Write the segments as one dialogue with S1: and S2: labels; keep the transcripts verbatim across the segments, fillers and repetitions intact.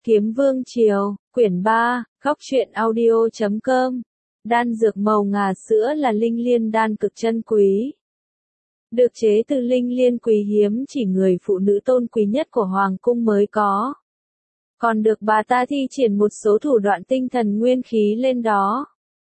S1: Kiếm Vương Triều, quyển ba, góc truyện audio chấm com. Đan dược màu ngà sữa là linh liên đan cực chân quý. Được chế từ linh liên quý hiếm chỉ người phụ nữ tôn quý nhất của Hoàng cung mới có. Còn được bà ta thi triển một số thủ đoạn tinh thần nguyên khí lên đó.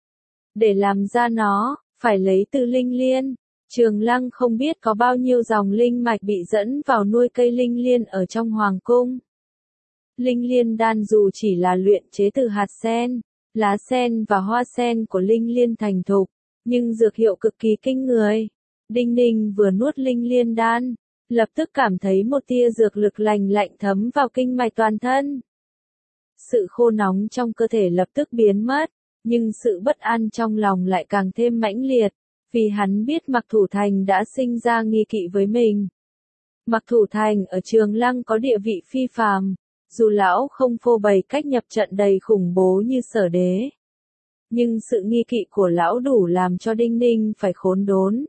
S1: Để làm ra nó, phải lấy từ linh liên. Trường Lăng không biết có bao nhiêu dòng linh mạch bị dẫn vào nuôi cây linh liên ở trong Hoàng cung. Linh liên đan dù chỉ là luyện chế từ hạt sen, lá sen và hoa sen của linh liên thành thục, nhưng dược hiệu cực kỳ kinh người. Đinh Ninh vừa nuốt linh liên đan, lập tức cảm thấy một tia dược lực lành lạnh thấm vào kinh mạch toàn thân. Sự khô nóng trong cơ thể lập tức biến mất, nhưng sự bất an trong lòng lại càng thêm mãnh liệt, vì hắn biết Mặc Thủ Thành đã sinh ra nghi kỵ với mình. Mặc Thủ Thành ở Trường Lăng có địa vị phi phàm. Dù lão không phô bày cách nhập trận đầy khủng bố như Sở Đế, nhưng sự nghi kỵ của lão đủ làm cho Đinh Ninh phải khốn đốn.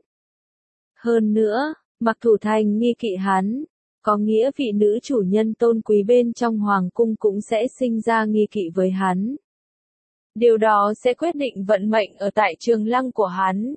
S1: Hơn nữa, Mặc Thủ Thành nghi kỵ hắn, có nghĩa vị nữ chủ nhân tôn quý bên trong Hoàng cung cũng sẽ sinh ra nghi kỵ với hắn. Điều đó sẽ quyết định vận mệnh ở tại Trường Lăng của hắn.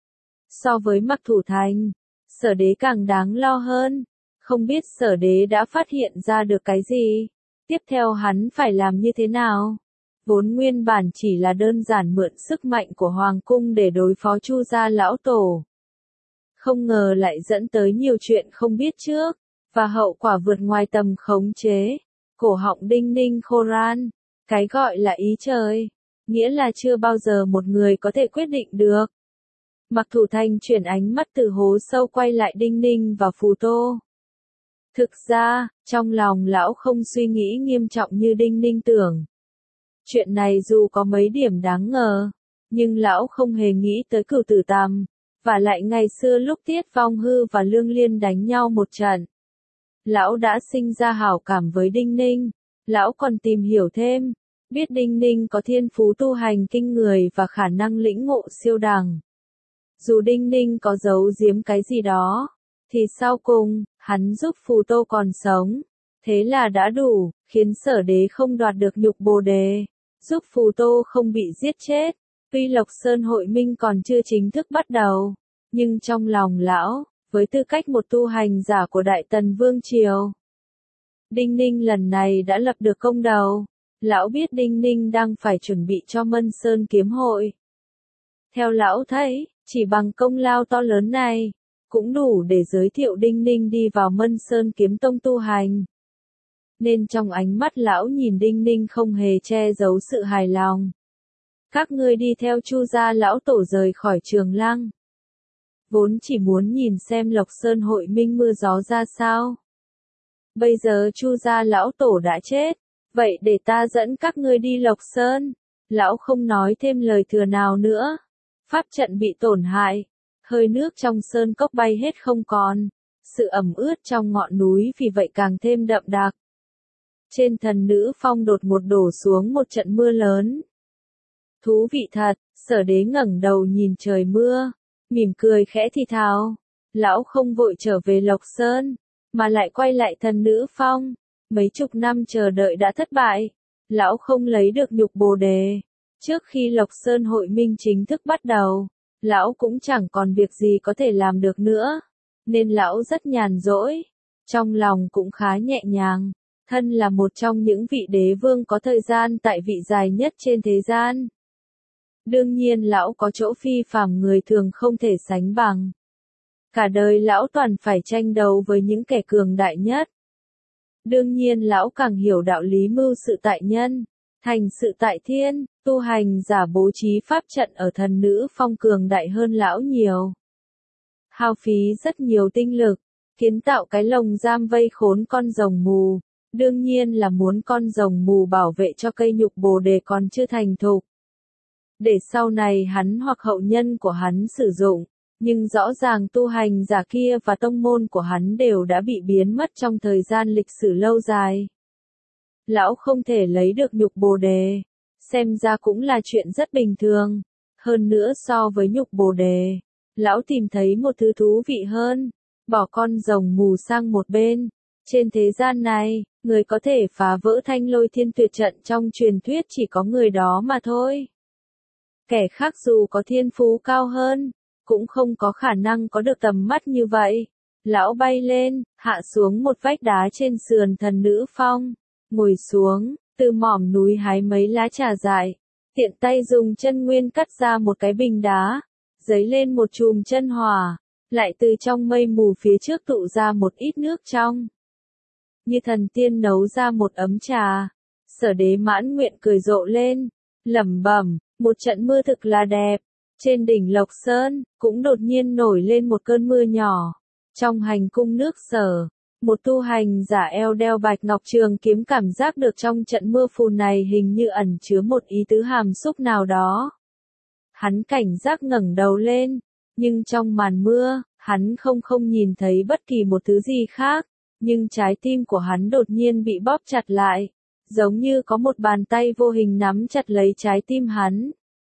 S1: So với Mặc Thủ Thành, Sở Đế càng đáng lo hơn, không biết Sở Đế đã phát hiện ra được cái gì. Tiếp theo hắn phải làm như thế nào? Vốn nguyên bản chỉ là đơn giản mượn sức mạnh của Hoàng cung để đối phó Chu gia lão tổ. Không ngờ lại dẫn tới nhiều chuyện không biết trước, và hậu quả vượt ngoài tầm khống chế. Cổ họng Đinh Ninh khô ran, cái gọi là ý trời, nghĩa là chưa bao giờ một người có thể quyết định được. Mặc Thủ Thành chuyển ánh mắt từ hố sâu quay lại Đinh Ninh và Phù Tô. Thực ra, trong lòng lão không suy nghĩ nghiêm trọng như Đinh Ninh tưởng. Chuyện này dù có mấy điểm đáng ngờ, nhưng lão không hề nghĩ tới Cửu Tử Tằm, và lại ngày xưa lúc Tiết Vong Hư và Lương Liên đánh nhau một trận. Lão đã sinh ra hảo cảm với Đinh Ninh, lão còn tìm hiểu thêm, biết Đinh Ninh có thiên phú tu hành kinh người và khả năng lĩnh ngộ siêu đẳng. Dù Đinh Ninh có giấu giếm cái gì đó, thì sau cùng, hắn giúp Phù Tô còn sống. Thế là đã đủ, khiến Sở Đế không đoạt được nhục Bồ Đề, giúp Phù Tô không bị giết chết. Tuy Lộc Sơn hội minh còn chưa chính thức bắt đầu, nhưng trong lòng lão, với tư cách một tu hành giả của Đại Tần Vương Triều, Đinh Ninh lần này đã lập được công đầu. Lão biết Đinh Ninh đang phải chuẩn bị cho Mân Sơn kiếm hội. Theo lão thấy, chỉ bằng công lao to lớn này, cũng đủ để giới thiệu Đinh Ninh đi vào Mân Sơn kiếm tông tu hành. Nên trong ánh mắt lão nhìn Đinh Ninh không hề che giấu sự hài lòng. Các ngươi đi theo Chu gia lão tổ rời khỏi Trường Lăng. Vốn chỉ muốn nhìn xem Lộc Sơn hội minh mưa gió ra sao. Bây giờ Chu gia lão tổ đã chết, vậy để ta dẫn các ngươi đi Lộc Sơn. Lão không nói thêm lời thừa nào nữa. Pháp trận bị tổn hại. Hơi nước trong sơn cốc bay hết không còn, sự ẩm ướt trong ngọn núi vì vậy càng thêm đậm đặc. Trên Thần Nữ Phong đột ngột đổ xuống một trận mưa lớn. Thú vị thật, Sở Đế ngẩng đầu nhìn trời mưa, mỉm cười khẽ thì thào. Lão không vội trở về Lộc Sơn, mà lại quay lại Thần Nữ Phong. Mấy chục năm chờ đợi đã thất bại, lão không lấy được nhục Bồ Đề. Trước khi Lộc Sơn hội minh chính thức bắt đầu, lão cũng chẳng còn việc gì có thể làm được nữa, nên lão rất nhàn rỗi, trong lòng cũng khá nhẹ nhàng, thân là một trong những vị đế vương có thời gian tại vị dài nhất trên thế gian. Đương nhiên lão có chỗ phi phàm người thường không thể sánh bằng. Cả đời lão toàn phải tranh đấu với những kẻ cường đại nhất. Đương nhiên lão càng hiểu đạo lý mưu sự tại nhân, thành sự tại thiên. Tu hành giả bố trí pháp trận ở Thần Nữ Phong cường đại hơn lão nhiều. Hao phí rất nhiều tinh lực, kiến tạo cái lồng giam vây khốn con rồng mù, đương nhiên là muốn con rồng mù bảo vệ cho cây nhục Bồ Đề còn chưa thành thục. Để sau này hắn hoặc hậu nhân của hắn sử dụng, nhưng rõ ràng tu hành giả kia và tông môn của hắn đều đã bị biến mất trong thời gian lịch sử lâu dài. Lão không thể lấy được nhục Bồ Đề. Xem ra cũng là chuyện rất bình thường. Hơn nữa so với nhục Bồ Đề, lão tìm thấy một thứ thú vị hơn. Bỏ con rồng mù sang một bên. Trên thế gian này, Người có thể phá vỡ thanh lôi thiên tuyệt trận trong truyền thuyết chỉ có người đó mà thôi. Kẻ khác dù có thiên phú cao hơn, cũng không có khả năng có được tầm mắt như vậy. Lão bay lên, hạ xuống một vách đá trên sườn thần nữ phong, ngồi xuống, từ mỏm núi hái mấy lá trà dại, tiện tay dùng chân nguyên cắt ra một cái bình đá, dấy lên một chùm chân hỏa, lại từ trong mây mù phía trước tụ ra một ít nước trong. Như thần tiên nấu ra một ấm trà. Sở Đế mãn nguyện cười rộ lên, lẩm bẩm, một trận mưa thực là đẹp. Trên đỉnh Lộc Sơn, cũng đột nhiên nổi lên một cơn mưa nhỏ. Trong hành cung nước Sở, một tu hành giả eo đeo bạch ngọc trường kiếm cảm giác được trong trận mưa phùn này hình như ẩn chứa một ý tứ hàm xúc nào đó. Hắn cảnh giác ngẩng đầu lên, nhưng trong màn mưa, hắn không không nhìn thấy bất kỳ một thứ gì khác, nhưng trái tim của hắn đột nhiên bị bóp chặt lại, giống như có một bàn tay vô hình nắm chặt lấy trái tim hắn.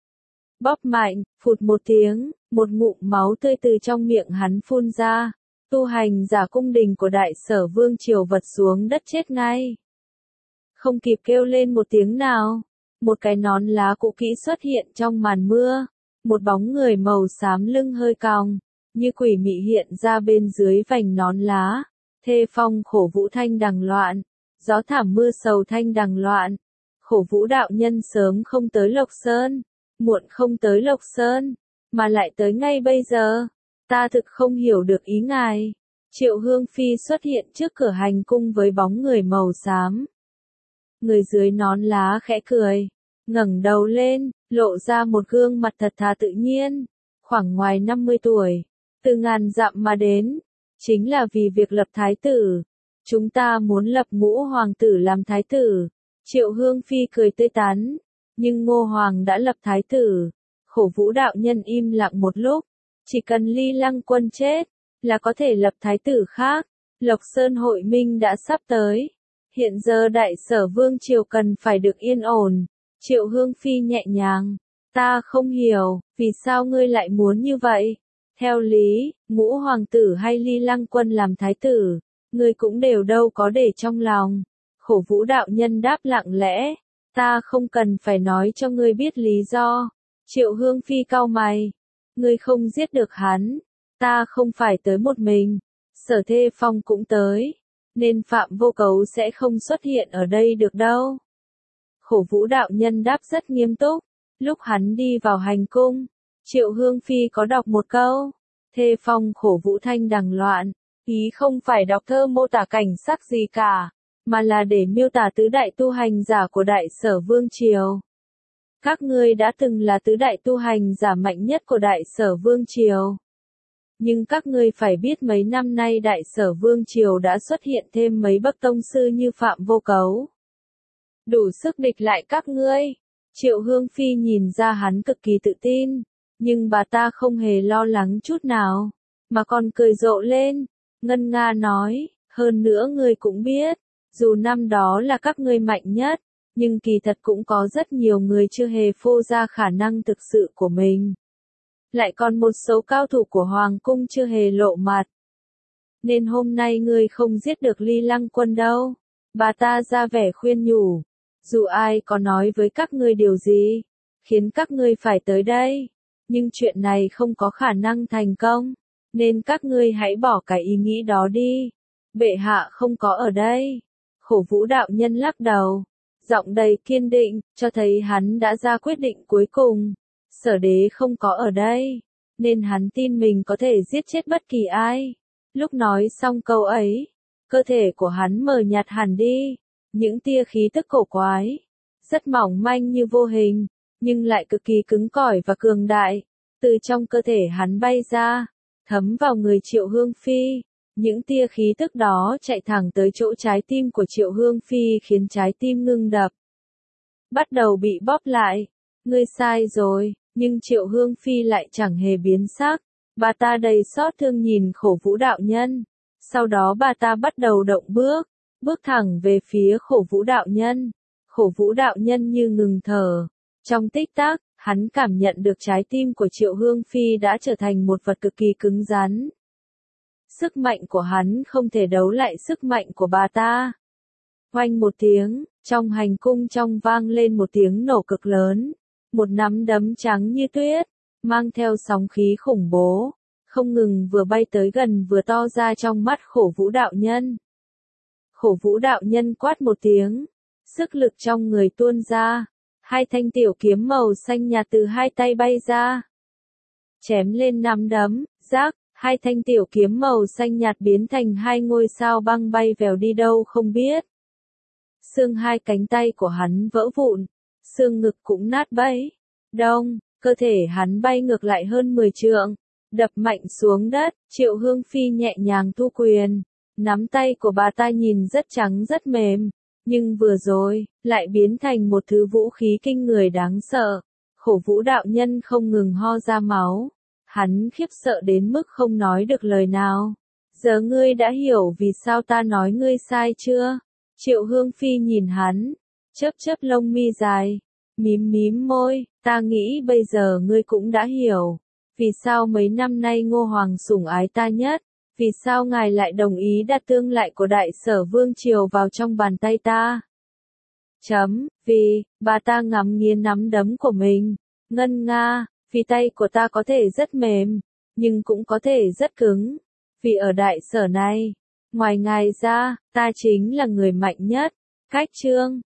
S1: Bóp mạnh, phụt một tiếng, một ngụm máu tươi từ trong miệng hắn phun ra, tu hành giả cung đình của Đại Sở Vương triều vật xuống đất chết ngay. Không kịp kêu lên một tiếng nào, một cái nón lá cũ kỹ xuất hiện trong màn mưa, một bóng người màu xám lưng hơi còng, như quỷ mị hiện ra bên dưới vành nón lá. Thê phong khổ vũ thanh đằng loạn, gió thảm mưa sầu thanh đằng loạn. Khổ vũ đạo nhân sớm không tới Lộc Sơn, muộn không tới Lộc Sơn, mà lại tới ngay bây giờ. Ta thực không hiểu được ý ngài. Triệu Hương Phi xuất hiện trước cửa hành cung với bóng người màu xám. Người dưới nón lá khẽ cười, ngẩng đầu lên, lộ ra một gương mặt thật thà tự nhiên, khoảng ngoài năm mươi tuổi, từ ngàn dặm mà đến. Chính là vì việc lập thái tử. Chúng ta muốn lập Ngũ hoàng tử làm thái tử. Triệu Hương Phi cười tươi tắn. Nhưng Ngô Hoàng đã lập thái tử. Khổ vũ đạo nhân im lặng một lúc. Chỉ cần Ly Lăng Quân chết, là có thể lập thái tử khác. Lộc Sơn hội minh đã sắp tới. Hiện giờ Đại Sở Vương triều cần phải được yên ổn. Triệu Hương Phi nhẹ nhàng. Ta không hiểu, vì sao ngươi lại muốn như vậy? Theo lý, Ngũ hoàng tử hay Ly Lăng Quân làm thái tử, ngươi cũng đều đâu có để trong lòng. Khổ vũ đạo nhân đáp lặng lẽ, ta không cần phải nói cho ngươi biết lý do. Triệu Hương Phi cau mày, ngươi không giết được hắn, ta không phải tới một mình, Sở Thê Phong cũng tới, nên Phạm Vô Cấu sẽ không xuất hiện ở đây được đâu. Khổ vũ đạo nhân đáp rất nghiêm túc, lúc hắn đi vào hành cung. Triệu Hương Phi có đọc một câu, thê phong khổ vũ thanh đằng loạn, ý không phải đọc thơ mô tả cảnh sắc gì cả, mà là để miêu tả tứ đại tu hành giả của Đại Sở Vương triều. Các ngươi đã từng là tứ đại tu hành giả mạnh nhất của Đại Sở Vương triều. Nhưng các ngươi phải biết mấy năm nay Đại Sở Vương triều đã xuất hiện thêm mấy bậc tông sư như Phạm Vô Cấu. Đủ sức địch lại các ngươi. Triệu Hương Phi nhìn ra hắn cực kỳ tự tin. Nhưng bà ta không hề lo lắng chút nào, mà còn cười rộ lên, ngân nga nói, hơn nữa ngươi cũng biết, dù năm đó là các ngươi mạnh nhất, nhưng kỳ thật cũng có rất nhiều người chưa hề phô ra khả năng thực sự của mình. Lại còn một số cao thủ của Hoàng cung chưa hề lộ mặt. Nên hôm nay ngươi không giết được Ly Lăng Quân đâu. Bà ta ra vẻ khuyên nhủ, dù ai có nói với các ngươi điều gì, khiến các ngươi phải tới đây. Nhưng chuyện này không có khả năng thành công, nên các ngươi hãy bỏ cái ý nghĩ đó đi. Bệ hạ không có ở đây. Khổ vũ đạo nhân lắc đầu, giọng đầy kiên định, cho thấy hắn đã ra quyết định cuối cùng. Sở Đế không có ở đây, nên hắn tin mình có thể giết chết bất kỳ ai. Lúc nói xong câu ấy, cơ thể của hắn mờ nhạt hẳn đi, những tia khí tức cổ quái, rất mỏng manh như vô hình, nhưng lại cực kỳ cứng cỏi và cường đại, từ trong cơ thể hắn bay ra, thấm vào người Triệu Hương Phi. Những tia khí tức đó chạy thẳng tới chỗ trái tim của Triệu Hương Phi khiến trái tim ngưng đập. Bắt đầu bị bóp lại. Ngươi sai rồi, nhưng Triệu Hương Phi lại chẳng hề biến sắc. Bà ta đầy xót thương nhìn khổ vũ đạo nhân. Sau đó bà ta bắt đầu động bước, bước thẳng về phía khổ vũ đạo nhân. Khổ vũ đạo nhân như ngừng thở. Trong tích tắc, hắn cảm nhận được trái tim của Triệu Hương Phi đã trở thành một vật cực kỳ cứng rắn. Sức mạnh của hắn không thể đấu lại sức mạnh của bà ta. Oanh một tiếng, trong hành cung trong vang lên một tiếng nổ cực lớn. Một nắm đấm trắng như tuyết, mang theo sóng khí khủng bố, không ngừng vừa bay tới gần vừa to ra trong mắt Khổ Vũ đạo nhân. Khổ Vũ đạo nhân quát một tiếng, sức lực trong người tuôn ra, hai thanh tiểu kiếm màu xanh nhạt từ hai tay bay ra. Chém lên nắm đấm, rác, hai thanh tiểu kiếm màu xanh nhạt biến thành hai ngôi sao băng bay vèo đi đâu không biết. Xương hai cánh tay của hắn vỡ vụn, xương ngực cũng nát bấy. Đông, cơ thể hắn bay ngược lại hơn mười trượng, đập mạnh xuống đất. Triệu Hương Phi nhẹ nhàng thu quyền, nắm tay của bà ta nhìn rất trắng rất mềm, nhưng vừa rồi, lại biến thành một thứ vũ khí kinh người đáng sợ. Khổ Vũ đạo nhân không ngừng ho ra máu, hắn khiếp sợ đến mức không nói được lời nào. Giờ ngươi đã hiểu vì sao ta nói ngươi sai chưa? Triệu Hương Phi nhìn hắn, chớp chớp lông mi dài, mím mím môi, ta nghĩ bây giờ ngươi cũng đã hiểu. Vì sao mấy năm nay Ngô Hoàng sủng ái ta nhất? Vì sao ngài lại đồng ý đặt tương lại của Đại Sở Vương Triều vào trong bàn tay ta? Chấm, vì, bà ta ngắm nghiến nắm đấm của mình. Ngân nga, vì tay của ta có thể rất mềm, nhưng cũng có thể rất cứng. Vì ở Đại Sở này, ngoài ngài ra, ta chính là người mạnh nhất. Cách chương